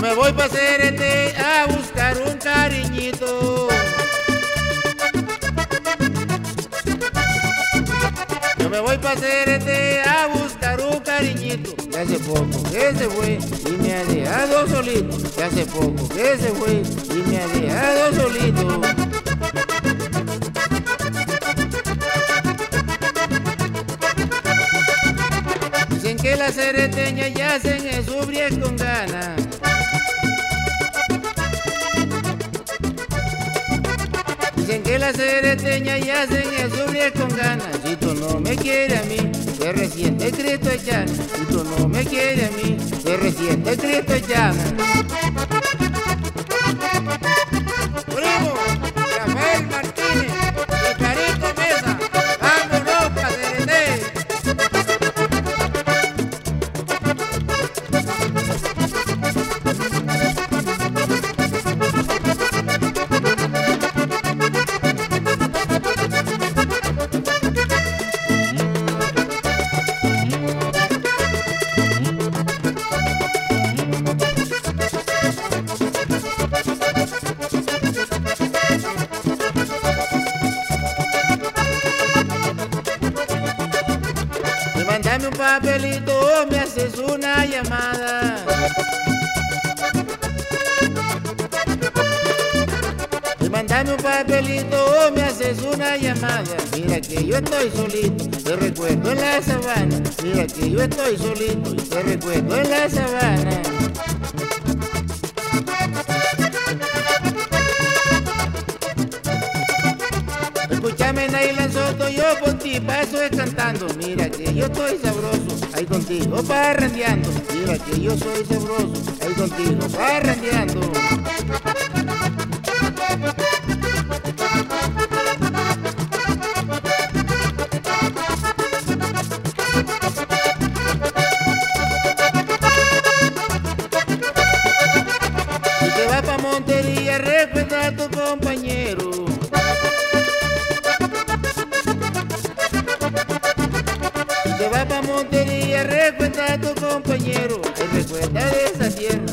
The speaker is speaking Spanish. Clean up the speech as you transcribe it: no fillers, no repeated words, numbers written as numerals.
me voy pa' Cerete a buscar un cariñito. Yo me voy pa' Cerete a buscar un cariñito. Que hace poco que se fue y me ha dejado solito. Que hace poco que se fue y me ha dejado solito. Dicen que las cereteñas ya hacen el subrie con ganas. Dicen que las cereteñas ya hacen el subrie con ganas. Si tú no me quieres a mí, que reciente Cristo es llana. Si tú no me quieres a mí, que reciente Cristo es llana. Primo, Rafael Martínez y Carito Mesa, vámonos pa' Cerete. Mándame un papelito o me haces una llamada. Mándame un papelito o me haces una llamada. Mira que yo estoy solito, te recuerdo en la sabana. Mira que yo estoy solito y te recuerdo en la sabana. Escúchame, Naylan Soto, yo por ti paso cantando. Mira que yo estoy sabroso, ahí contigo parrandeando. Mira que yo soy sabroso, ahí contigo parrandeando. Si te vas pa' Montería, recuerda a tu compañero. Si te vas pa' Montería, recuerda a tu compañero. Él recuerda de esa tierra.